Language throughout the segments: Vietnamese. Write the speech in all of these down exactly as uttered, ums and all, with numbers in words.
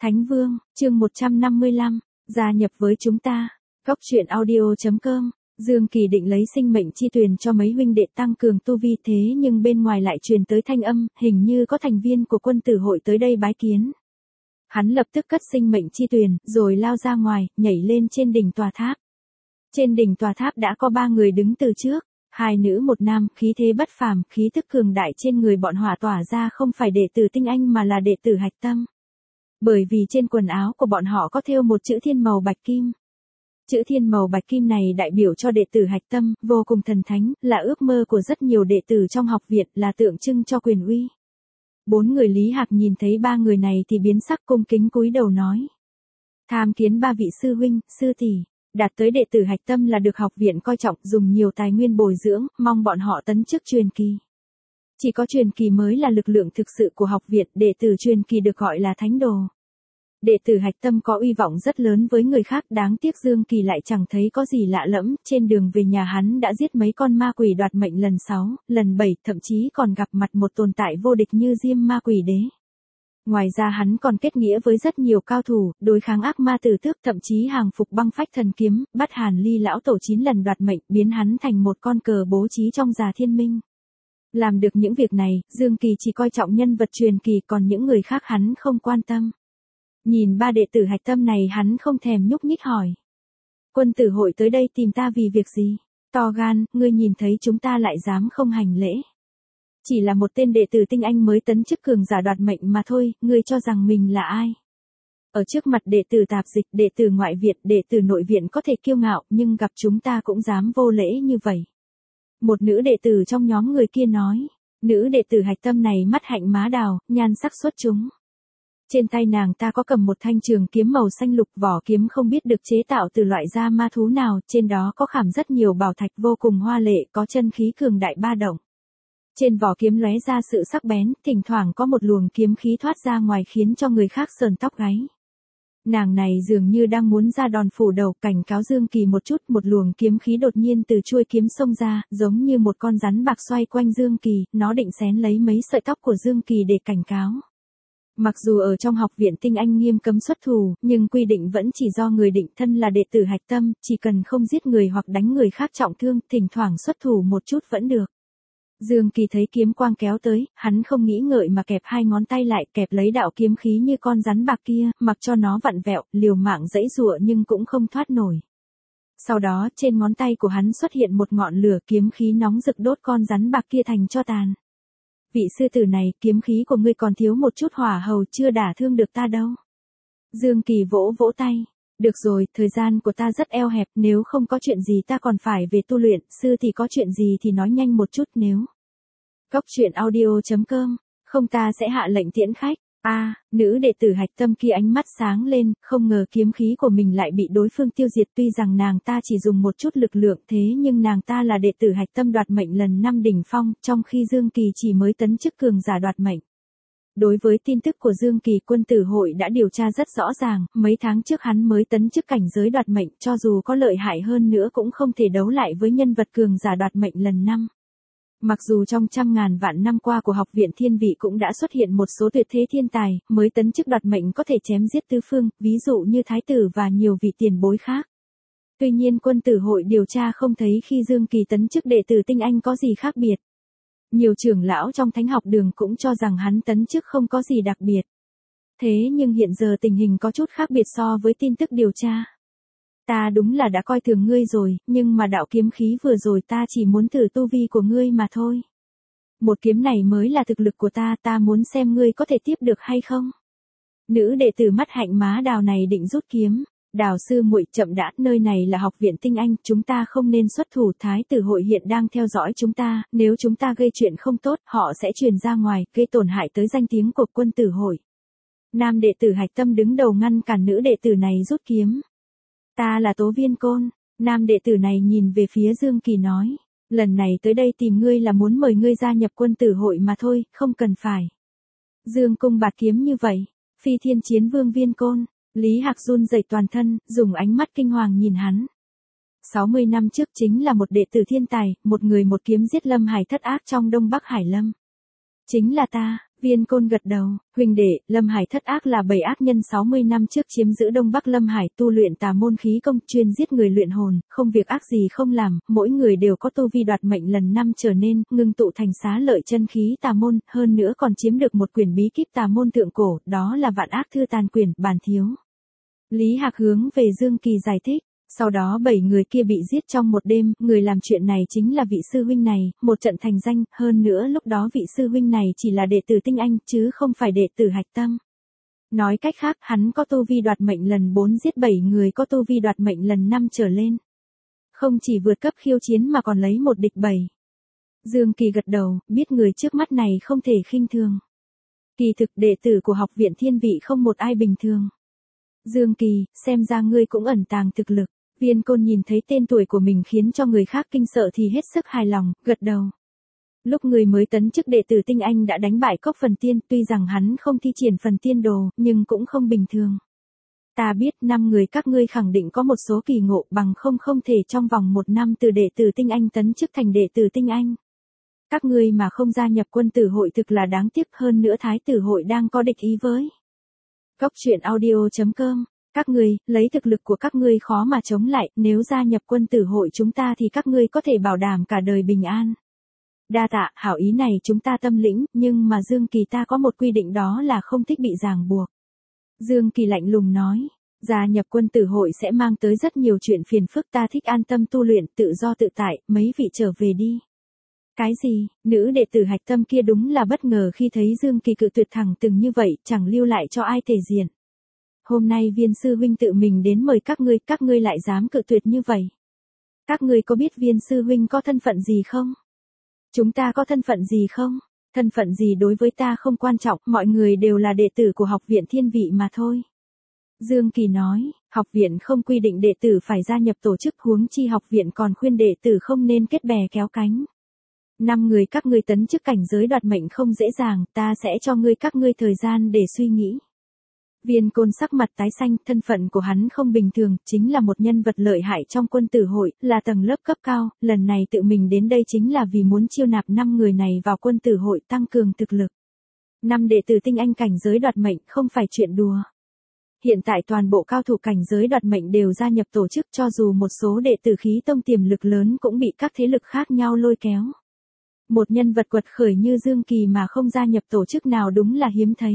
Thánh Vương, chương một trăm năm mươi lăm, gia nhập với chúng ta. Góc truyện audio chấm com. Dương Kỳ định lấy sinh mệnh chi tuyền cho mấy huynh đệ tăng cường tu vi, thế nhưng bên ngoài lại truyền tới thanh âm, hình như có thành viên của quân tử hội tới đây bái kiến. Hắn lập tức cất sinh mệnh chi tuyền, rồi lao ra ngoài, nhảy lên trên đỉnh tòa tháp. Trên đỉnh tòa tháp đã có ba người đứng từ trước, hai nữ một nam, khí thế bất phàm, khí tức cường đại trên người bọn họ tỏa ra không phải đệ tử tinh anh mà là đệ tử hạch tâm. Bởi vì trên quần áo của bọn họ có thêu một chữ thiên màu bạch kim. Chữ thiên màu bạch kim này đại biểu cho đệ tử hạch tâm, vô cùng thần thánh, là ước mơ của rất nhiều đệ tử trong học viện, là tượng trưng cho quyền uy. Bốn người Lý Hạc nhìn thấy ba người này thì biến sắc, cung kính cúi đầu nói: tham kiến ba vị sư huynh, sư tỷ. Đạt tới đệ tử hạch tâm là được học viện coi trọng, dùng nhiều tài nguyên bồi dưỡng, mong bọn họ tấn chức truyền kỳ. Chỉ có truyền kỳ mới là lực lượng thực sự của học viện, đệ tử truyền kỳ được gọi là thánh đồ. Đệ tử hạch tâm có uy vọng rất lớn với người khác, đáng tiếc Dương Kỳ lại chẳng thấy có gì lạ lẫm, trên đường về nhà hắn đã giết mấy con ma quỷ đoạt mệnh lần sáu, lần bảy, thậm chí còn gặp mặt một tồn tại vô địch như Diêm Ma Quỷ Đế. Ngoài ra hắn còn kết nghĩa với rất nhiều cao thủ, đối kháng ác ma tử tước, thậm chí hàng phục băng phách thần kiếm, bắt Hàn Ly lão tổ chín lần đoạt mệnh, biến hắn thành một con cờ bố trí trong Già Thiên Minh. Làm được những việc này, Dương Kỳ chỉ coi trọng nhân vật truyền kỳ, còn những người khác hắn không quan tâm. Nhìn ba đệ tử hạch tâm này hắn không thèm nhúc nhích hỏi: quân tử hội tới đây tìm ta vì việc gì? To gan, ngươi nhìn thấy chúng ta lại dám không hành lễ. Chỉ là một tên đệ tử tinh anh mới tấn chức cường giả đoạt mệnh mà thôi, ngươi cho rằng mình là ai? Ở trước mặt đệ tử tạp dịch, đệ tử ngoại viện, đệ tử nội viện có thể kiêu ngạo, nhưng gặp chúng ta cũng dám vô lễ như vậy. Một nữ đệ tử trong nhóm người kia nói. Nữ đệ tử hạch tâm này mắt hạnh má đào, nhan sắc xuất chúng. Trên tay nàng ta có cầm một thanh trường kiếm màu xanh lục, vỏ kiếm không biết được chế tạo từ loại da ma thú nào, trên đó có khảm rất nhiều bảo thạch vô cùng hoa lệ, có chân khí cường đại ba động. Trên vỏ kiếm lóe ra sự sắc bén, thỉnh thoảng có một luồng kiếm khí thoát ra ngoài khiến cho người khác sờn tóc gáy. Nàng này dường như đang muốn ra đòn phủ đầu, cảnh cáo Dương Kỳ một chút, một luồng kiếm khí đột nhiên từ chuôi kiếm xông ra, giống như một con rắn bạc xoay quanh Dương Kỳ, nó định xén lấy mấy sợi tóc của Dương Kỳ để cảnh cáo. Mặc dù ở trong học viện tinh anh nghiêm cấm xuất thủ, nhưng quy định vẫn chỉ do người định thân là đệ tử hạch tâm, chỉ cần không giết người hoặc đánh người khác trọng thương, thỉnh thoảng xuất thủ một chút vẫn được. Dương Kỳ thấy kiếm quang kéo tới, hắn không nghĩ ngợi mà kẹp hai ngón tay lại, kẹp lấy đạo kiếm khí như con rắn bạc kia, mặc cho nó vặn vẹo, liều mạng giãy giụa nhưng cũng không thoát nổi. Sau đó, trên ngón tay của hắn xuất hiện một ngọn lửa, kiếm khí nóng rực đốt con rắn bạc kia thành tro tàn. Vị sư tử này, kiếm khí của ngươi còn thiếu một chút hỏa hầu, chưa đả thương được ta đâu. Dương Kỳ vỗ vỗ tay. Được rồi, thời gian của ta rất eo hẹp, nếu không có chuyện gì ta còn phải về tu luyện, sư thì có chuyện gì thì nói nhanh một chút nếu. Góc truyện audio chấm com, không ta sẽ hạ lệnh tiễn khách. A, à, nữ đệ tử hạch tâm kia ánh mắt sáng lên, không ngờ kiếm khí của mình lại bị đối phương tiêu diệt, tuy rằng nàng ta chỉ dùng một chút lực lượng, thế nhưng nàng ta là đệ tử hạch tâm đoạt mệnh lần năm đỉnh phong, trong khi Dương Kỳ chỉ mới tấn chức cường giả đoạt mệnh. Đối với tin tức của Dương Kỳ, quân tử hội đã điều tra rất rõ ràng, mấy tháng trước hắn mới tấn chức cảnh giới đoạt mệnh, cho dù có lợi hại hơn nữa cũng không thể đấu lại với nhân vật cường giả đoạt mệnh lần năm. Mặc dù trong trăm ngàn vạn năm qua của học viện thiên vị cũng đã xuất hiện một số tuyệt thế thiên tài, mới tấn chức đoạt mệnh có thể chém giết tứ phương, ví dụ như thái tử và nhiều vị tiền bối khác. Tuy nhiên quân tử hội điều tra không thấy khi Dương Kỳ tấn chức đệ tử tinh anh có gì khác biệt. Nhiều trưởng lão trong thánh học đường cũng cho rằng hắn tấn chức không có gì đặc biệt. Thế nhưng hiện giờ tình hình có chút khác biệt so với tin tức điều tra. Ta đúng là đã coi thường ngươi rồi, nhưng mà đạo kiếm khí vừa rồi ta chỉ muốn thử tu vi của ngươi mà thôi. Một kiếm này mới là thực lực của ta, ta muốn xem ngươi có thể tiếp được hay không. Nữ đệ tử mắt hạnh má đào này định rút kiếm. Đào sư muội, chậm đã, nơi này là học viện tinh anh, chúng ta không nên xuất thủ, thái tử hội hiện đang theo dõi chúng ta, nếu chúng ta gây chuyện không tốt, họ sẽ truyền ra ngoài, gây tổn hại tới danh tiếng của quân tử hội. Nam đệ tử hạch tâm đứng đầu ngăn cản nữ đệ tử này rút kiếm. Ta là Tố Viên Côn. Nam đệ tử này nhìn về phía Dương Kỳ nói, lần này tới đây tìm ngươi là muốn mời ngươi gia nhập quân tử hội mà thôi, không cần phải. Dương cung bạt kiếm như vậy, phi thiên chiến vương Viên Côn. Lý Hạc run rẩy toàn thân, dùng ánh mắt kinh hoàng nhìn hắn. sáu mươi năm trước chính là một đệ tử thiên tài, một người một kiếm giết Lâm Hải thất ác trong Đông Bắc Hải Lâm. Chính là ta, Viên Côn gật đầu, huynh đệ, Lâm Hải thất ác là bảy ác nhân sáu mươi năm trước chiếm giữ Đông Bắc Lâm Hải, tu luyện tà môn khí công, chuyên giết người luyện hồn, không việc ác gì không làm, mỗi người đều có tu vi đoạt mệnh lần năm trở nên, ngưng tụ thành xá lợi chân khí tà môn, hơn nữa còn chiếm được một quyển bí kíp tà môn thượng cổ, đó là Vạn Ác Thư Tàn Quyển, bản thiếu. Lý Hạc hướng về Dương Kỳ giải thích. Sau đó bảy người kia bị giết trong một đêm, người làm chuyện này chính là vị sư huynh này, một trận thành danh, hơn nữa lúc đó vị sư huynh này chỉ là đệ tử Tinh Anh, chứ không phải đệ tử Hạch Tâm. Nói cách khác, hắn có tu vi đoạt mệnh lần bốn giết bảy người có tu vi đoạt mệnh lần năm trở lên. Không chỉ vượt cấp khiêu chiến mà còn lấy một địch bảy. Dương Kỳ gật đầu, biết người trước mắt này không thể khinh thường. Kỳ thực đệ tử của học viện Thiên Vị không một ai bình thường. Dương Kỳ, xem ra ngươi cũng ẩn tàng thực lực. Viên Côn nhìn thấy tên tuổi của mình khiến cho người khác kinh sợ thì hết sức hài lòng, gật đầu. Lúc người mới tấn chức đệ tử Tinh Anh đã đánh bại Cốc Phần Tiên, tuy rằng hắn không thi triển phần tiên đồ, nhưng cũng không bình thường. Ta biết năm người các ngươi khẳng định có một số kỳ ngộ, bằng không không thể trong vòng một năm từ đệ tử Tinh Anh tấn chức thành đệ tử Tinh Anh. Các ngươi mà không gia nhập quân tử hội thực là đáng tiếc, hơn nữa thái tử hội đang có địch ý với. Cốc truyện audio chấm com. Các ngươi, lấy thực lực của các ngươi khó mà chống lại, nếu gia nhập quân tử hội chúng ta thì các ngươi có thể bảo đảm cả đời bình an. Đa tạ, hảo ý này chúng ta tâm lĩnh, nhưng mà Dương Kỳ ta có một quy định, đó là không thích bị ràng buộc. Dương Kỳ lạnh lùng nói, gia nhập quân tử hội sẽ mang tới rất nhiều chuyện phiền phức, ta thích an tâm tu luyện, tự do tự tại, mấy vị trở về đi. Cái gì, nữ đệ tử Hạch Tâm kia đúng là bất ngờ khi thấy Dương Kỳ cự tuyệt thẳng từng như vậy, chẳng lưu lại cho ai thể diện. Hôm nay Viên sư huynh tự mình đến mời các ngươi, các ngươi lại dám cự tuyệt như vậy. Các ngươi có biết Viên sư huynh có thân phận gì không? Chúng ta có thân phận gì không? Thân phận gì đối với ta không quan trọng, mọi người đều là đệ tử của học viện Thiên Vị mà thôi. Dương Kỳ nói, học viện không quy định đệ tử phải gia nhập tổ chức, huống chi học viện còn khuyên đệ tử không nên kết bè kéo cánh. Năm người các ngươi tấn chức cảnh giới đoạt mệnh không dễ dàng, ta sẽ cho ngươi các ngươi thời gian để suy nghĩ. Viên Côn sắc mặt tái xanh, thân phận của hắn không bình thường, chính là một nhân vật lợi hại trong quân tử hội, là tầng lớp cấp cao, lần này tự mình đến đây chính là vì muốn chiêu nạp năm người này vào quân tử hội, tăng cường thực lực. Năm đệ tử Tinh Anh cảnh giới đoạt mệnh không phải chuyện đùa. Hiện tại toàn bộ cao thủ cảnh giới đoạt mệnh đều gia nhập tổ chức, cho dù một số đệ tử khí tông tiềm lực lớn cũng bị các thế lực khác nhau lôi kéo. Một nhân vật quật khởi như Dương Kỳ mà không gia nhập tổ chức nào đúng là hiếm thấy.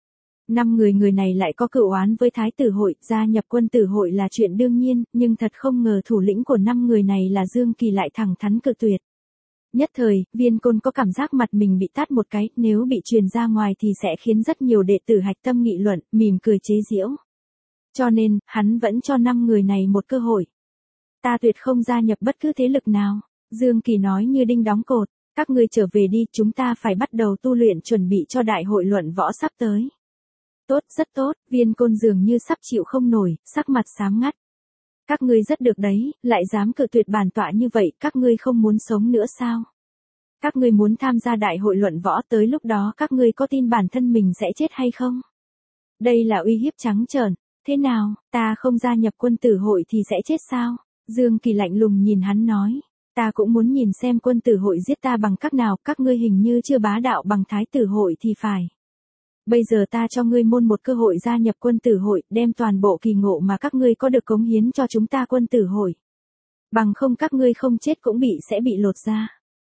Năm người người này lại có cựu oán với thái tử hội, gia nhập quân tử hội là chuyện đương nhiên, nhưng thật không ngờ thủ lĩnh của năm người này là Dương Kỳ lại thẳng thắn cự tuyệt. Nhất thời, Viên Côn có cảm giác mặt mình bị tát một cái, nếu bị truyền ra ngoài thì sẽ khiến rất nhiều đệ tử Hạch Tâm nghị luận, mỉm cười chế giễu. Cho nên, hắn vẫn cho năm người này một cơ hội. Ta tuyệt không gia nhập bất cứ thế lực nào, Dương Kỳ nói như đinh đóng cột, các ngươi trở về đi, chúng ta phải bắt đầu tu luyện chuẩn bị cho đại hội luận võ sắp tới. Tốt, rất tốt, Viên Côn dường như sắp chịu không nổi, sắc mặt xám ngắt. Các ngươi rất được đấy, lại dám cự tuyệt bản tọa như vậy, các ngươi không muốn sống nữa sao? Các ngươi muốn tham gia đại hội luận võ, tới lúc đó các ngươi có tin bản thân mình sẽ chết hay không? Đây là uy hiếp trắng trợn, thế nào, ta không gia nhập quân tử hội thì sẽ chết sao? Dương Kỳ lạnh lùng nhìn hắn nói, ta cũng muốn nhìn xem quân tử hội giết ta bằng cách nào, các ngươi hình như chưa bá đạo bằng thái tử hội thì phải. Bây giờ ta cho ngươi môn một cơ hội gia nhập quân tử hội, đem toàn bộ kỳ ngộ mà các ngươi có được cống hiến cho chúng ta quân tử hội. Bằng không các ngươi không chết cũng bị sẽ bị lột da.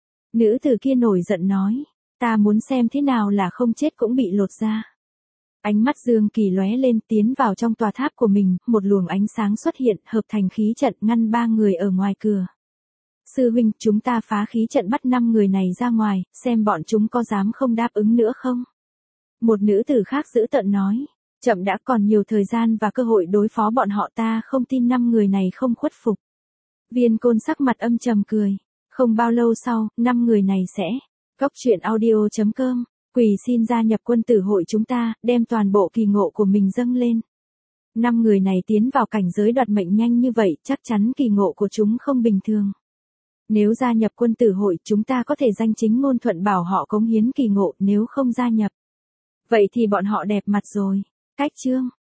Nữ tử kia nổi giận nói, ta muốn xem thế nào là không chết cũng bị lột da. Ánh mắt Dương Kỳ lóe lên, tiến vào trong tòa tháp của mình, một luồng ánh sáng xuất hiện, hợp thành khí trận ngăn ba người ở ngoài cửa. Sư huynh, chúng ta phá khí trận bắt năm người này ra ngoài, xem bọn chúng có dám không đáp ứng nữa không? Một nữ tử khác giữ tợn nói, chậm đã, còn nhiều thời gian và cơ hội đối phó bọn họ, ta không tin năm người này không khuất phục. Viên Côn sắc mặt âm trầm cười, không bao lâu sau, năm người này sẽ, cốc truyện audio chấm com, quỳ xin gia nhập quân tử hội chúng ta, đem toàn bộ kỳ ngộ của mình dâng lên. Năm người này tiến vào cảnh giới đoạt mệnh nhanh như vậy, chắc chắn kỳ ngộ của chúng không bình thường. Nếu gia nhập quân tử hội, chúng ta có thể danh chính ngôn thuận bảo họ cống hiến kỳ ngộ, nếu không gia nhập, vậy thì bọn họ đẹp mặt rồi. Cách chương